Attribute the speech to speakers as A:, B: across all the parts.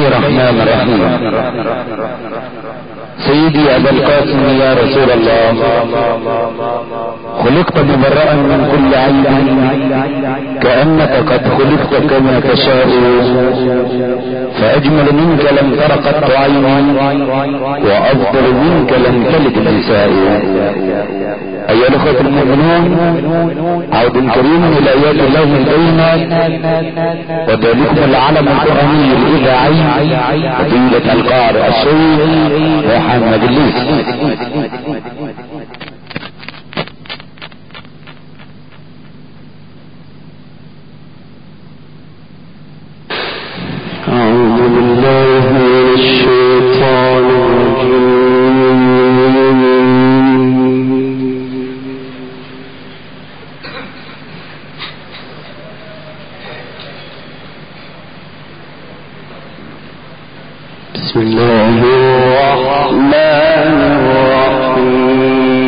A: الله الرحمن الرحيم. سيدي أبا القاسم يا رسول الله، خلقت مبرأ من كل عيب، كأنك قد خلقت كما تشاء، فأجمل منك لم تر قط عيني، وأفضل منك لم تلد النساء. أيها الأخوة المؤمنون، عود كريم إلى آيات الله البينات، وذلكم العلم القرآني الإذاعي فضيلة القارئ الشيخ محمد الليث. أعوذ بالله من الشيطان الرجيم. بسم الله الرحمن الرحيم.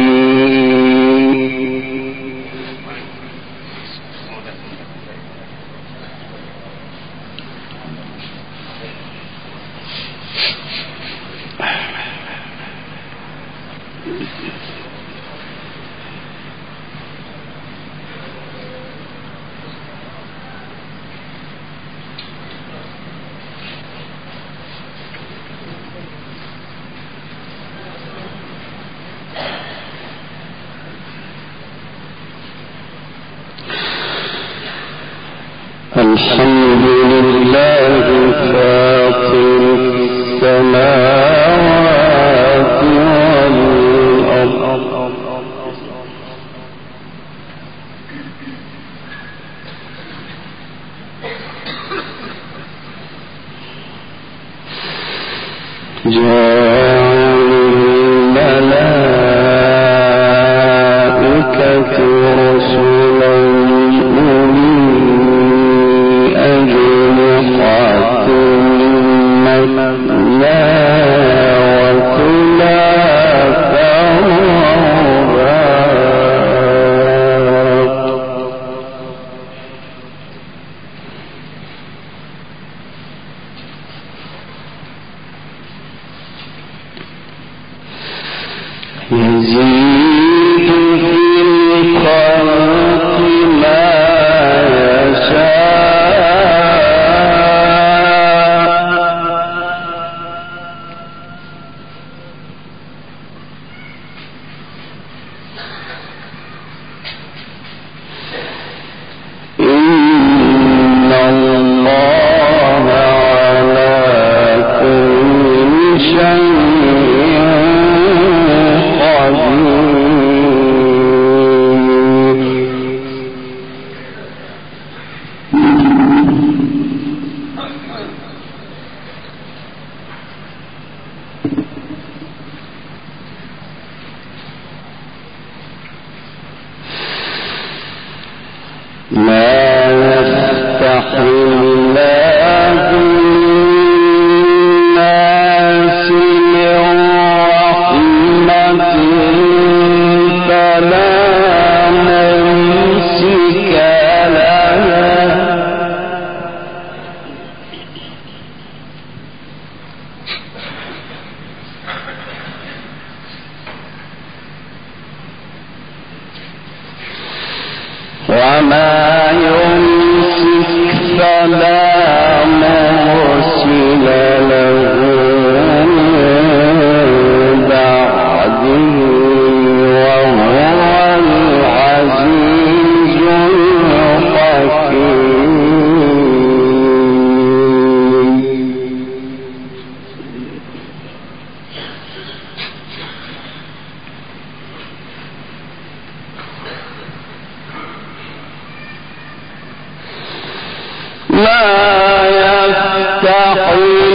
A: الحمد لله فاطر السماوات والأرض، جاعل الملائكة رسلا يزيد في الخلق ما إن الله على كل شيء ما يفتح الله للناس من رحمة فلا ممسك لها، وما يمسك فلا مرسل له من بعده، وهو العزيز الحكيم. ما يفتح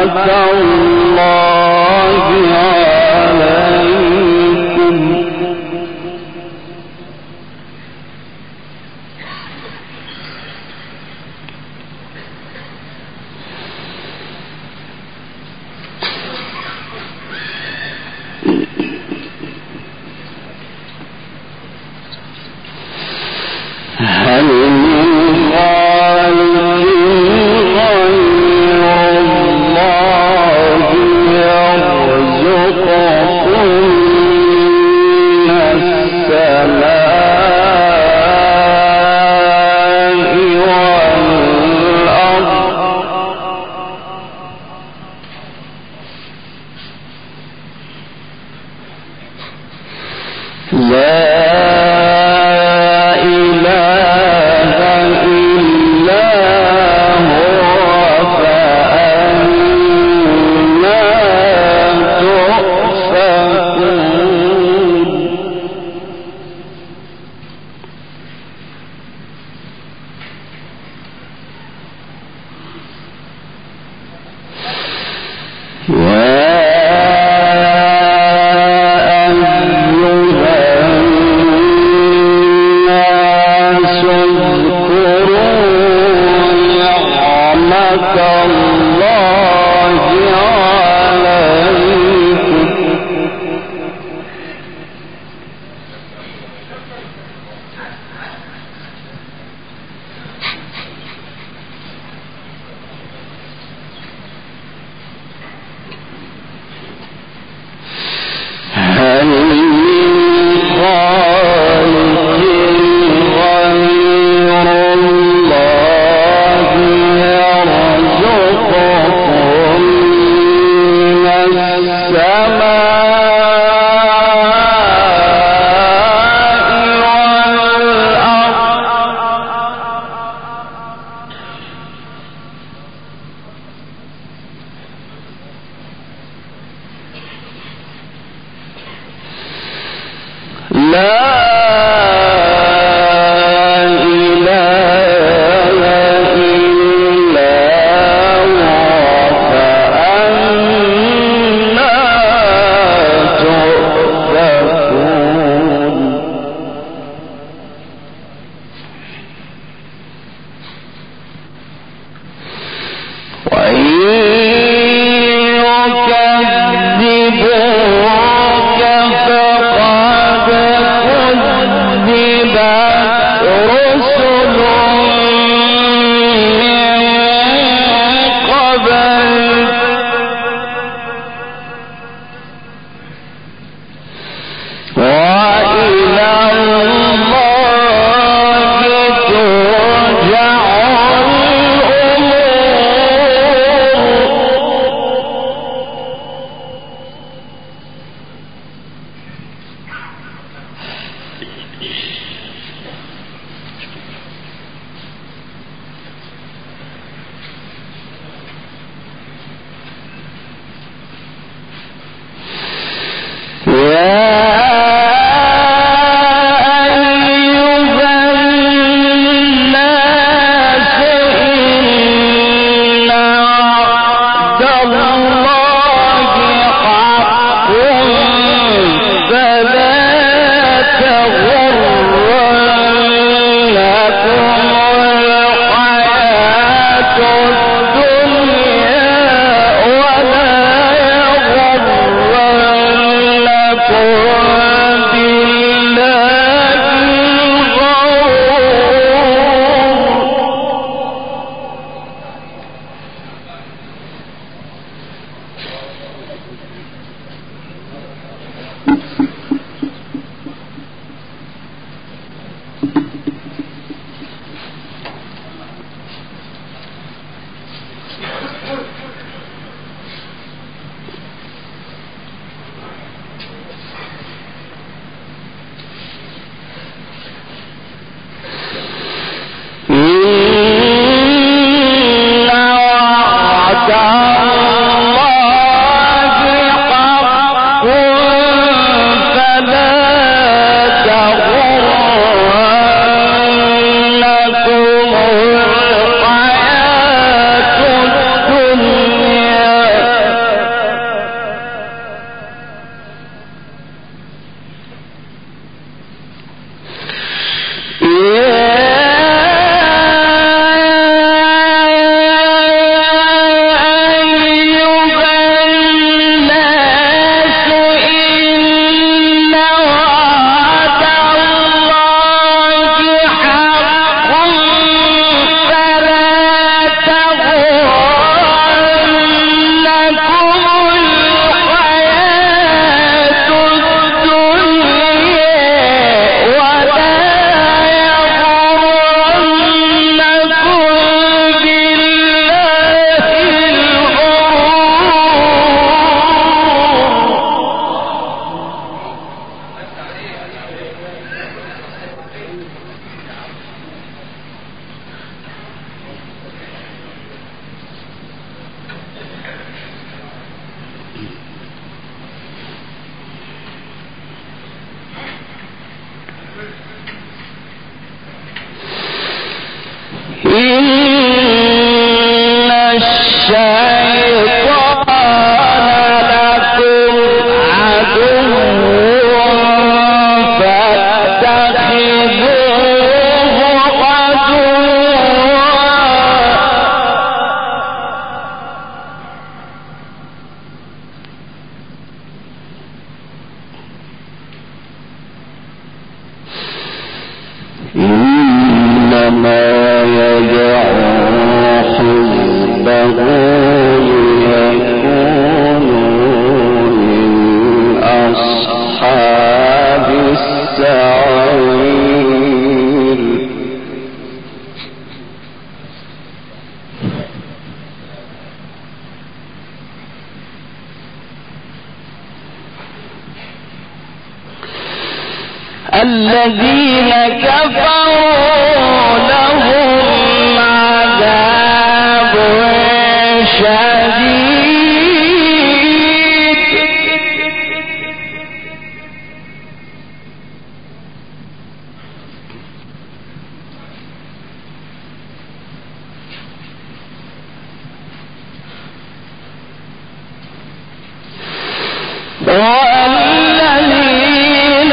B: يرزق
A: إنما يدعو حزبه ليكونوا من أصحاب السعير. الذين كفروا لهم عذاب شديد والذين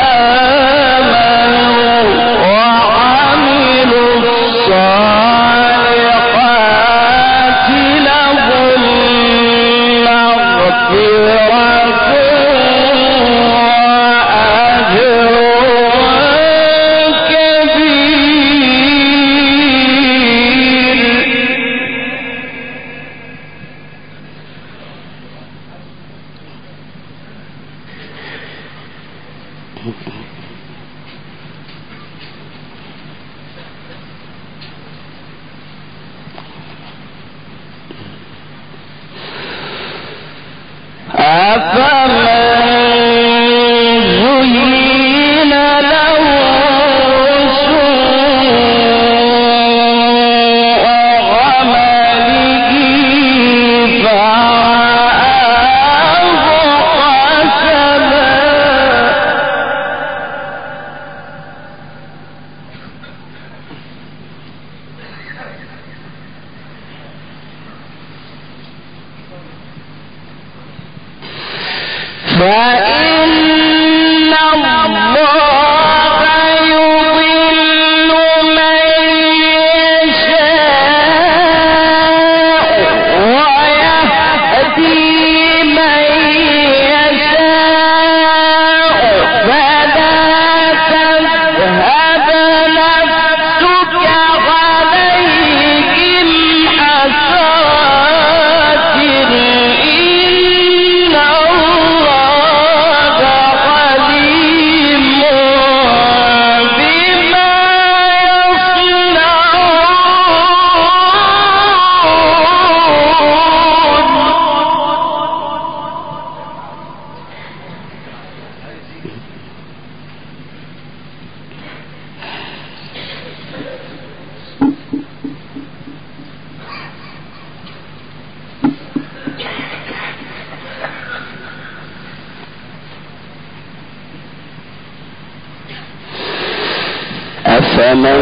A: أفمن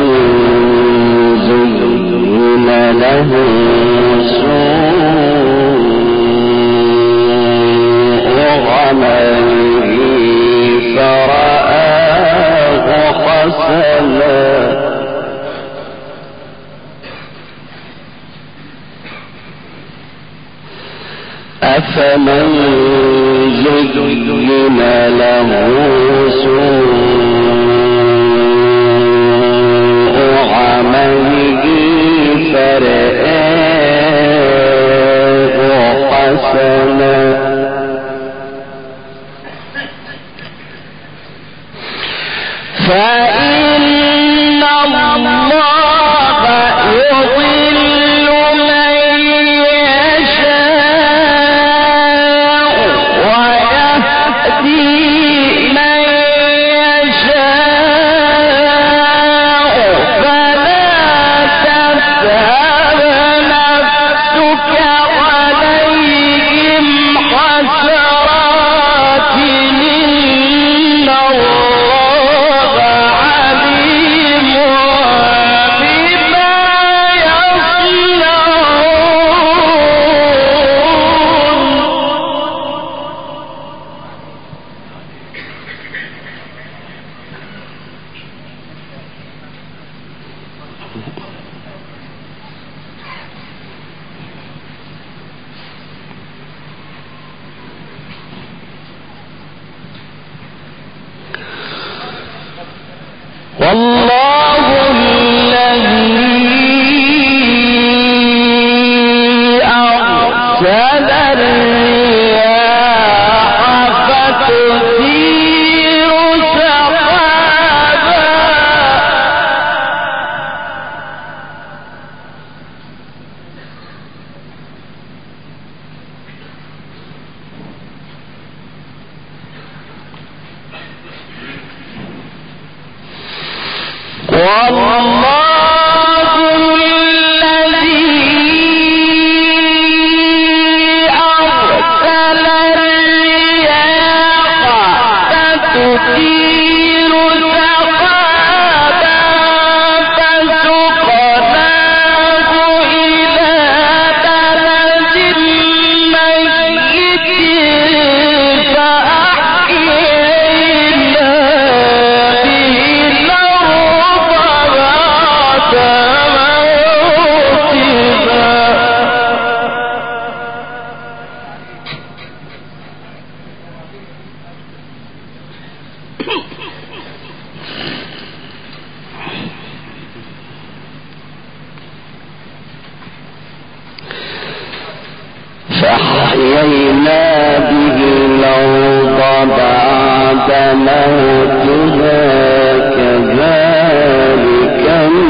A: زين له سوء عمله فرآه حسنا أفمن زين له سوء عمله فرآه حسنا فإن الله يضل من يشاء ويهدي من يشاء فلا تذهب نفسك عليهم حسرات إن الله عليم بما يصنعون والله فأحيينا به الأرض بعد موتها كذلك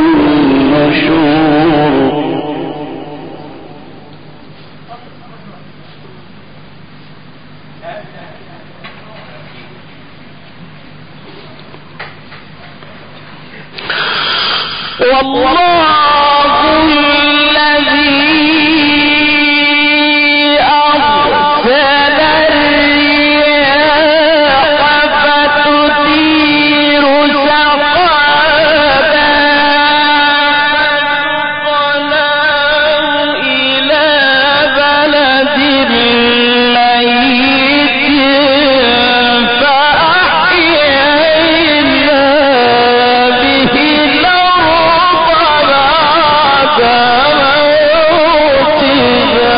A: النشور. والله الذي أرسل الرياح فتثير سحابا فسقناه إلى بلد ميت فأحيينا به الأرض بعد موتها.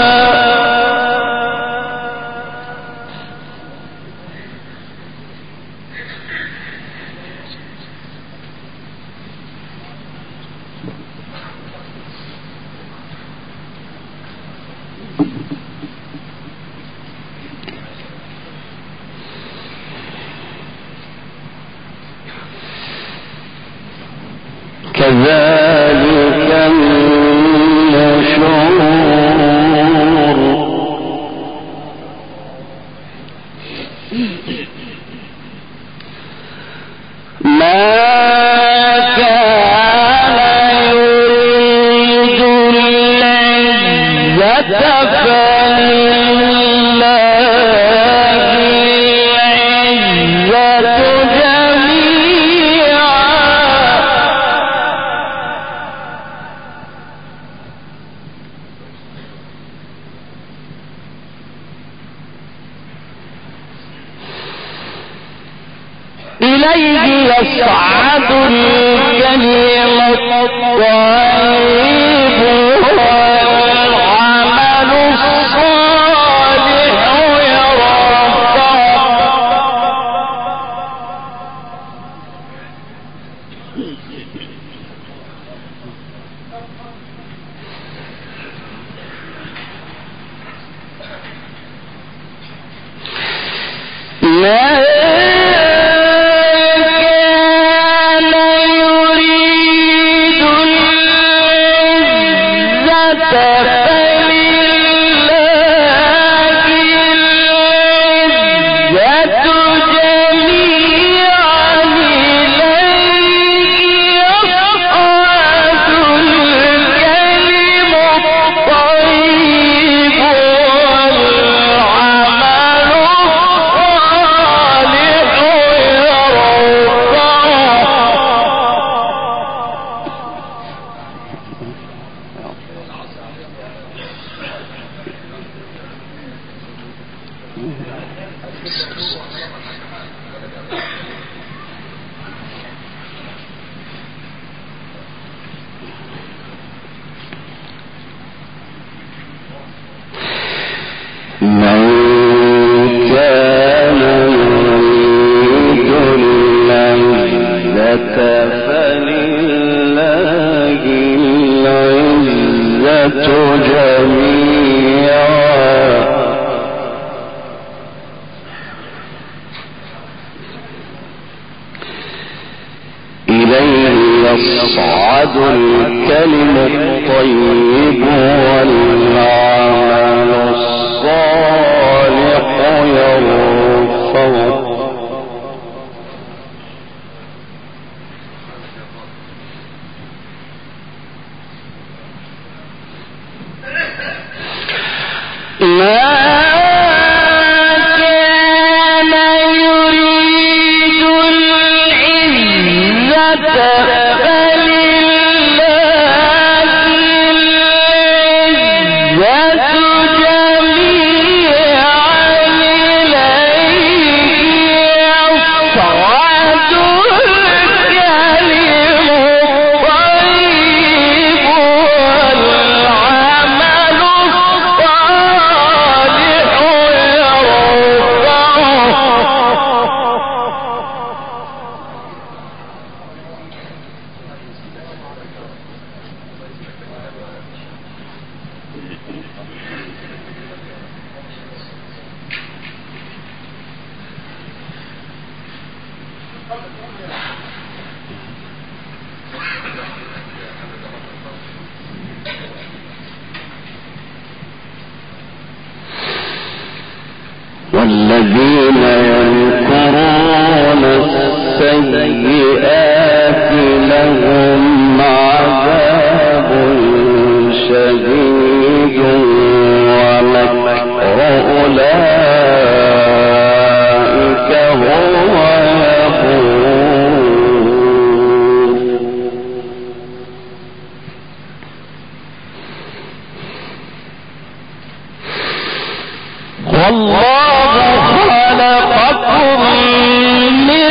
A: كذلك النشور. ما كان يريد العزة فلله العزة جميعا. إليه يصعد الكلم الطيب والعمل الصالح يرفعه. يصعد الكلم الطيب والعمل الصالح يرفعه. والذين ينكرون السيئات لهم عذاب شديد ومكر أولئك هو والله خلقكم من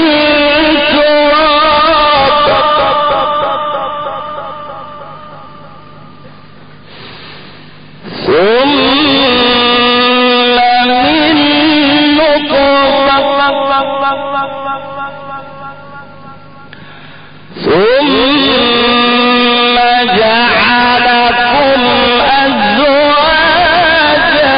A: تراب ثم من نطفة ثم جعلكم أزواجا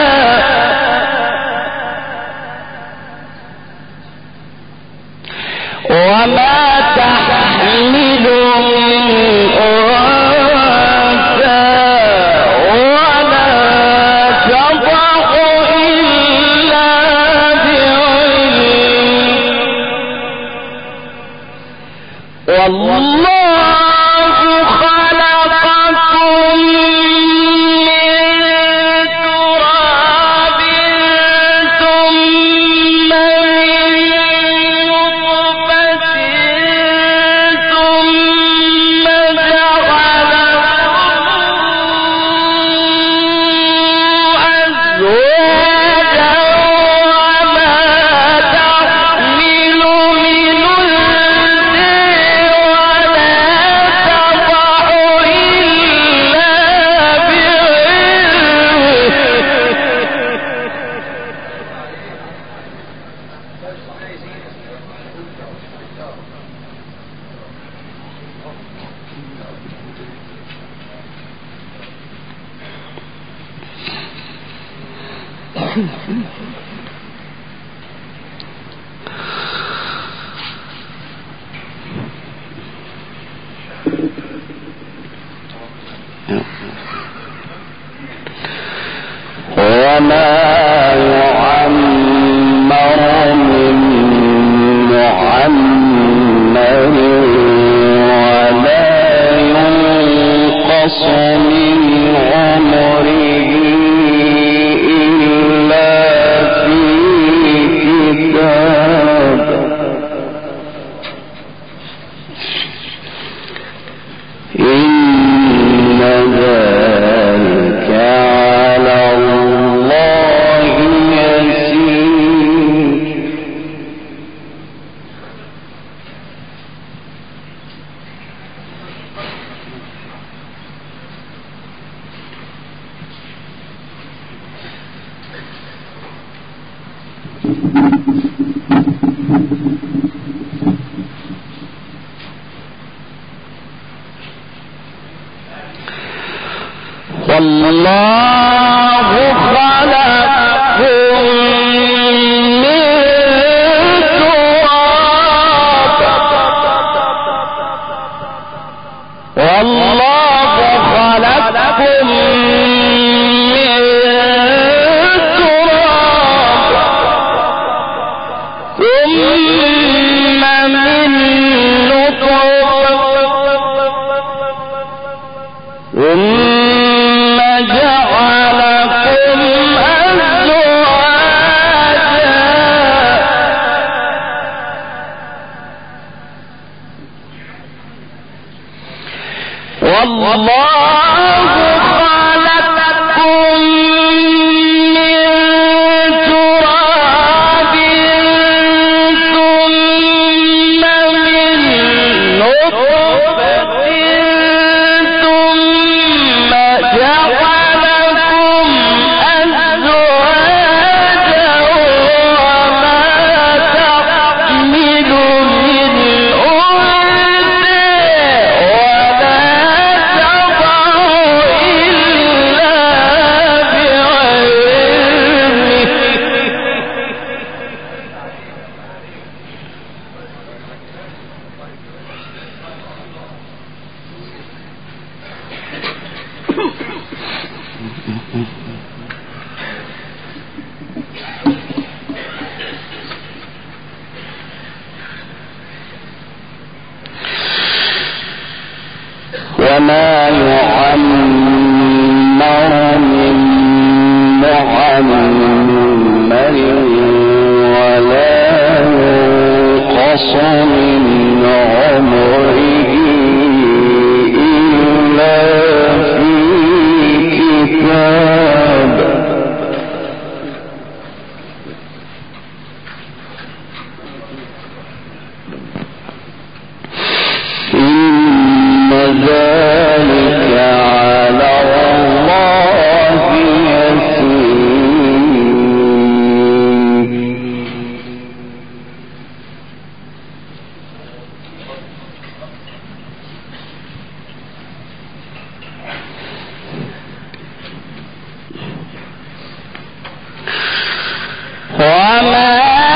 A: وما تحمل من أنثى ولا تضع إلا بعلم والله خلقكم من تراب ثم من نطفة ثم جعلكم أزواجا وما تحمل من أنثى ولا تضع إلا وما يعمر من معمر ولا ينقص من عمره إلا في كتاب إن ذلك على الله يسير والله خلقكم من تراب والله خلقكم من تراب ثم من نطفة ثم جعل وما يعمر من معمر ولا ينقص من عمره إلا في كتاب إن ذلك على الله يسير. وما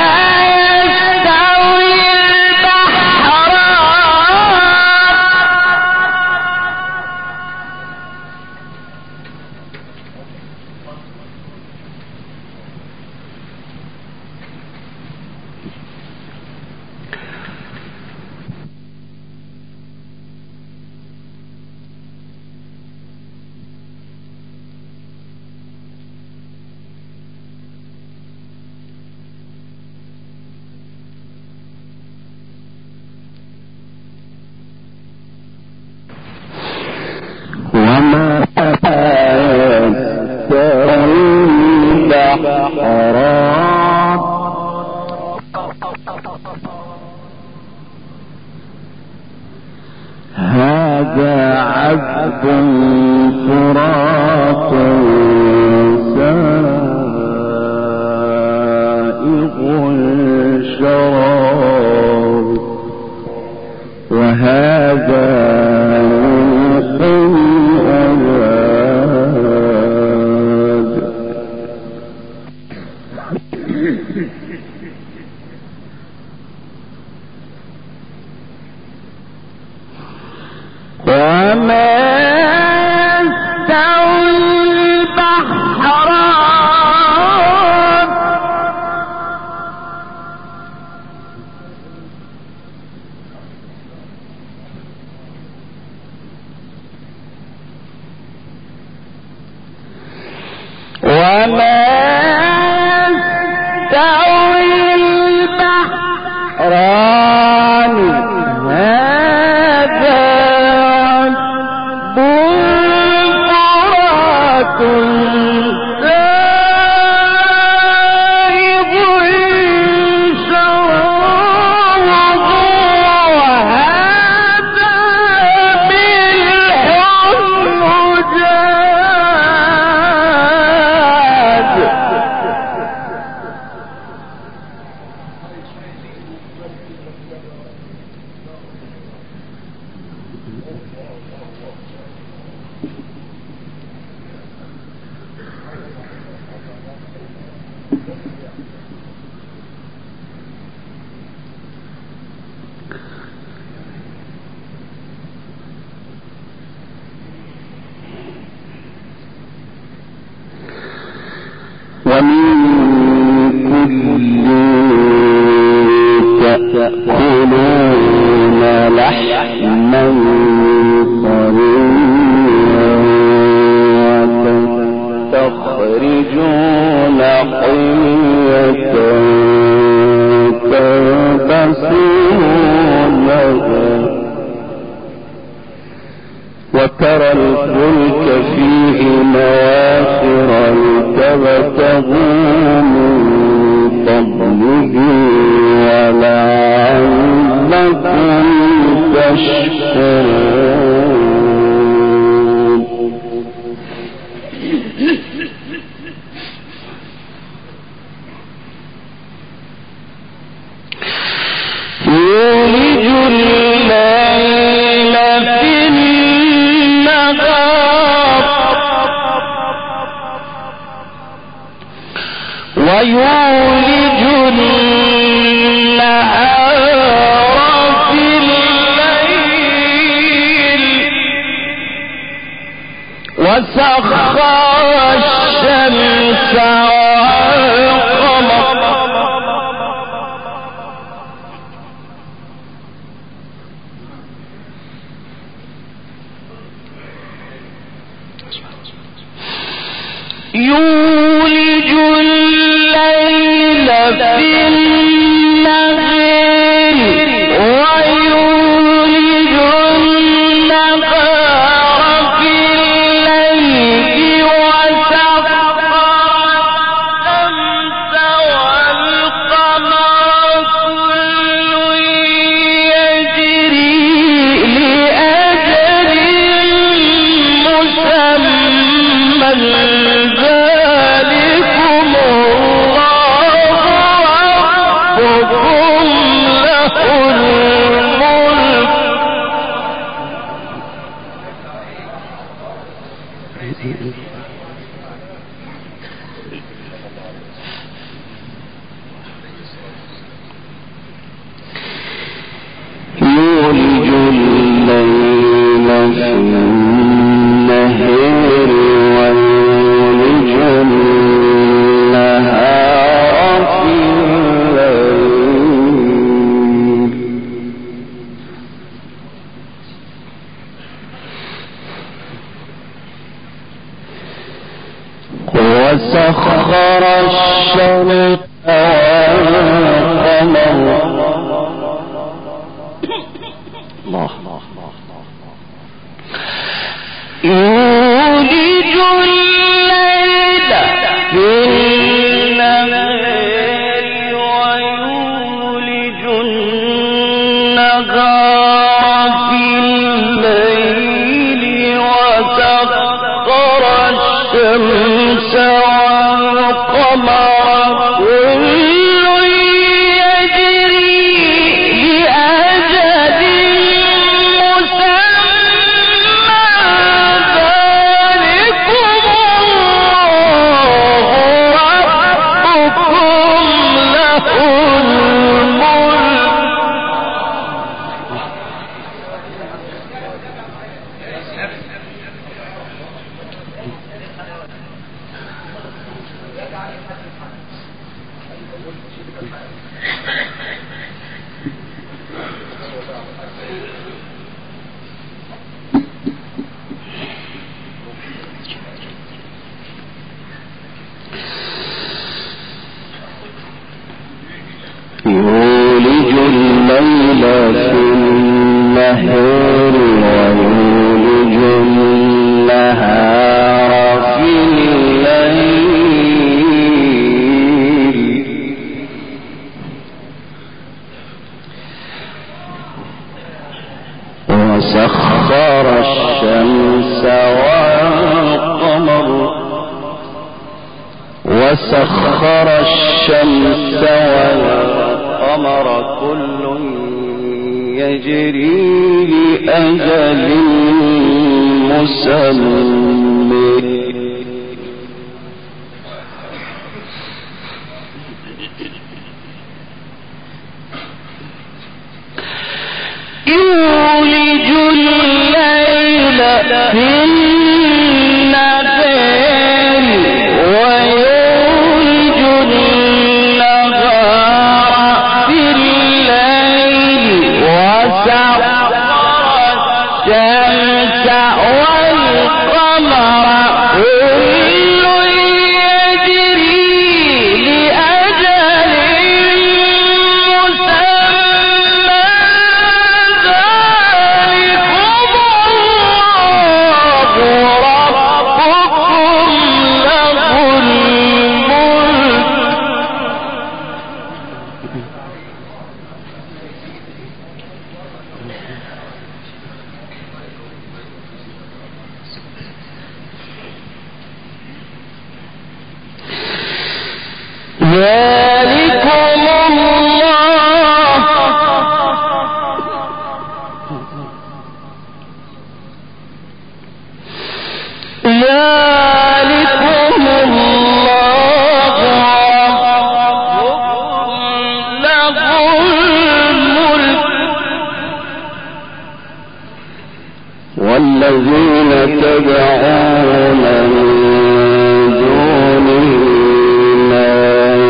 A: هذا عذب فرات سائغ شراب وهذا وما يستوي البحران وما يستوي البحران ومن كل تأكلون لحما طريا وتستخرجون حلية تلبسونها وترى الفلك فيه مواخر لتبتغوا من فضله ولعلكم تشكرون. يولج الليل في النهار ويولج النهار في الليل وسخر الشمس والقمر يولج الليل في النهار ويولج النهار في الليل وسخر الشمس والقمر كل يجري لأجل مسمى ذلكم الله ربكم له الملك يولج الليل في النهار ويولج النهار في الليل وسخر الشمس والقمر يولج الليل في النهار ويولج النهار في الليل وسخر الشمس والقمر كل يجري لأجل يولج الليل في النهار ويولج النهار في الليل وسخر الشمس والقمر وسخر الشمس والقمر كل يجري لأجل مسمى يولج الليل في النهار ويولج النهار في الليل وسخر الشمس والقمر كل يجري لأجل مسمى ذلكم الله ذلكم الله له الملك والذين تدعون من دونه لا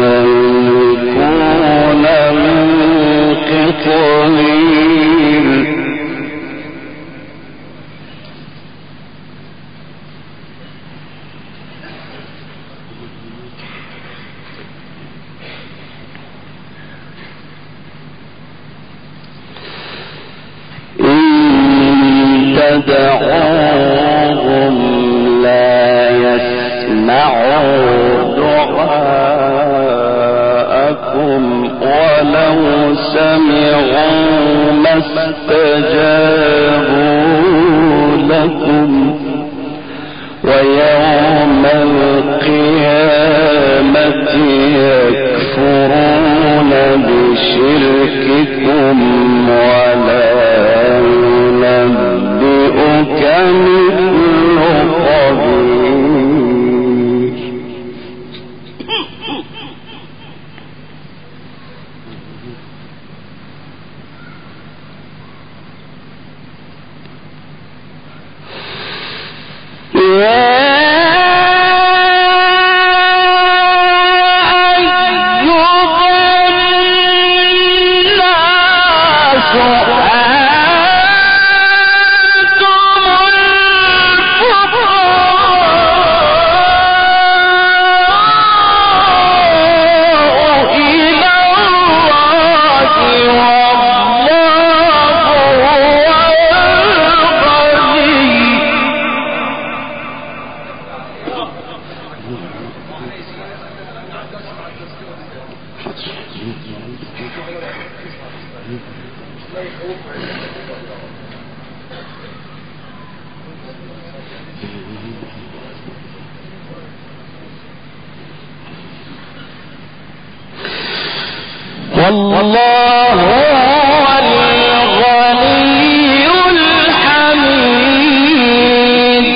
A: يملكون من قطمير تدعوهم لا يسمعوا دعاءكم ولو سمعوا ما استجابوا لكم ويوم القيامة يكفرون بشرككم ولا ينبئك مثل خبير والله هو الغني الحميد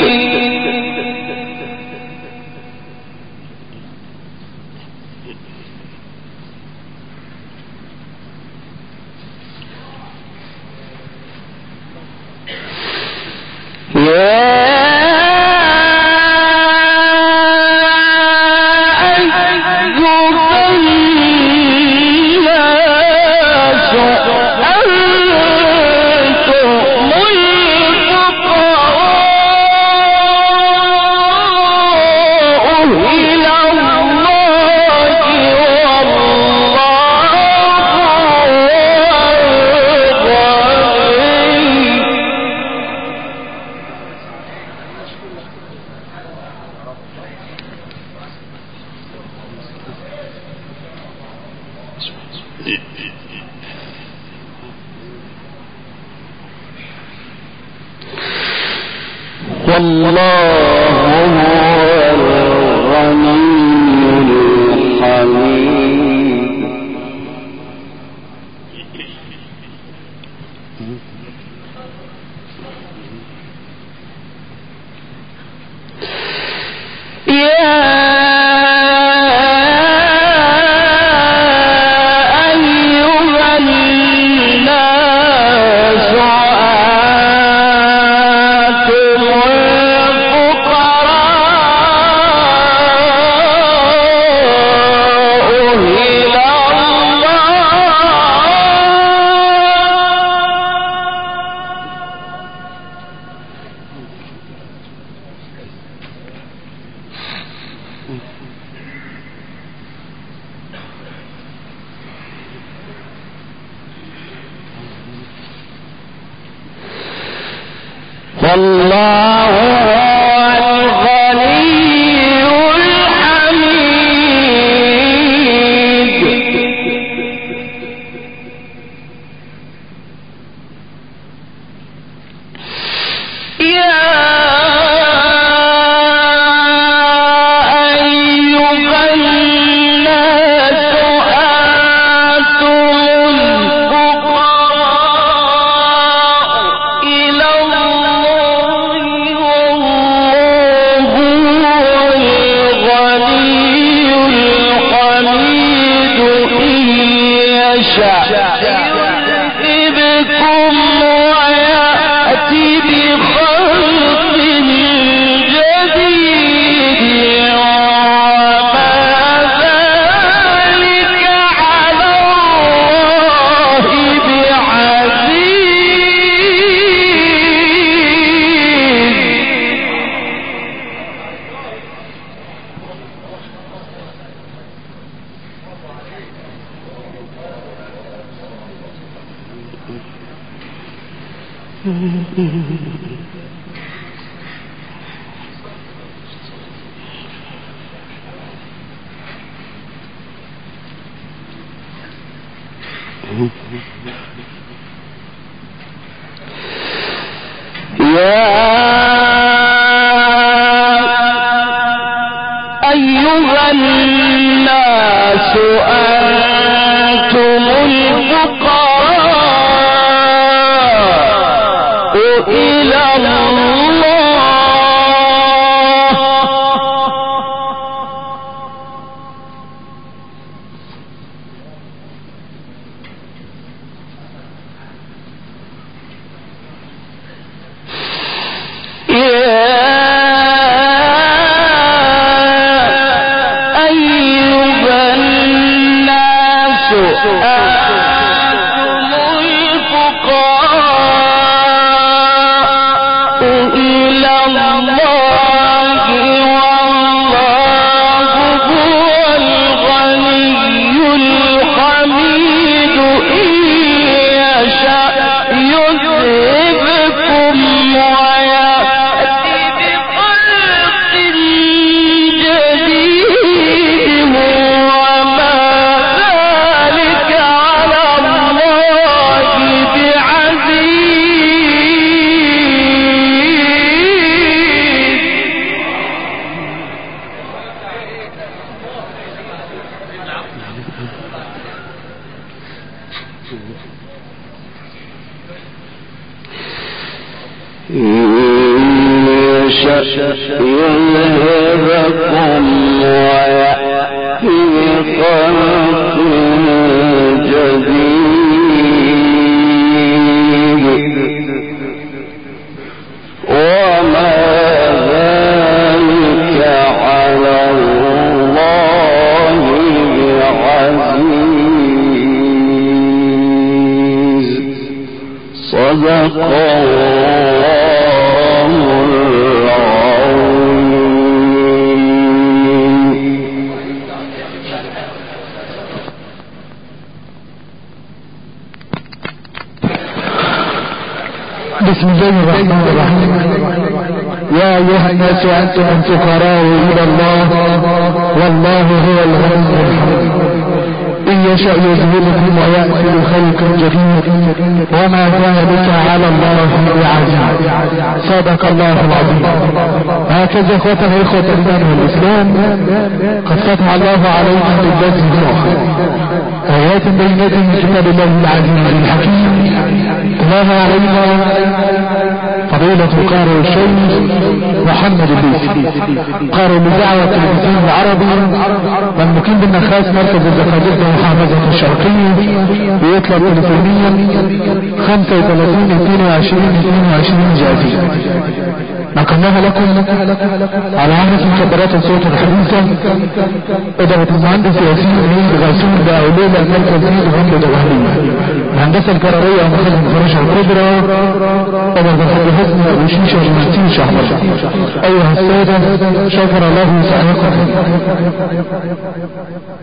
A: والله هو الغني الحميد والله هو الغني الحميد يا أيها الناس أيها الناس أنتم الفقراء إلى الله يذهبكم ويأتي بخلق جديد وما ذلك على الله بعزيز. صدق
B: بسم الله الرحمن الرحيم. يا أيها الناس أنتم الفقراء إلى الله والله هو الغني الحميد. إن يشاء يذهبكم ويأتي بخلق جديد وما ذلك على الله بعزيز. صدق الله العظيم. هكذا اخوتنا اخوة الايمان والاسلام قد فتح الله علينا بالبذل المؤخر آيات بينات من كتاب الله العزيز الحكيم تلاها علينا فضيلة قارئ الشيخ محمد الليثي قارئ لدعوة التلفزيون العربي والمقيم بالنخاس مركز الزقازيق بمحافظة الشرقية بيطلب تليفونيا 35 22 جازية. نقلناها لكم على عهد مكبرات الصوت الحديثة إدارة المهندس ياسين الهند غاسون بأولوم المركز الجديد غمد الأهلية الهندسة الكرارية ومخزن فرشة الكبرى إدارة الحاج حسن أبو شيشة جمالتين شهر. أيها السادة شكر الله سعيكم.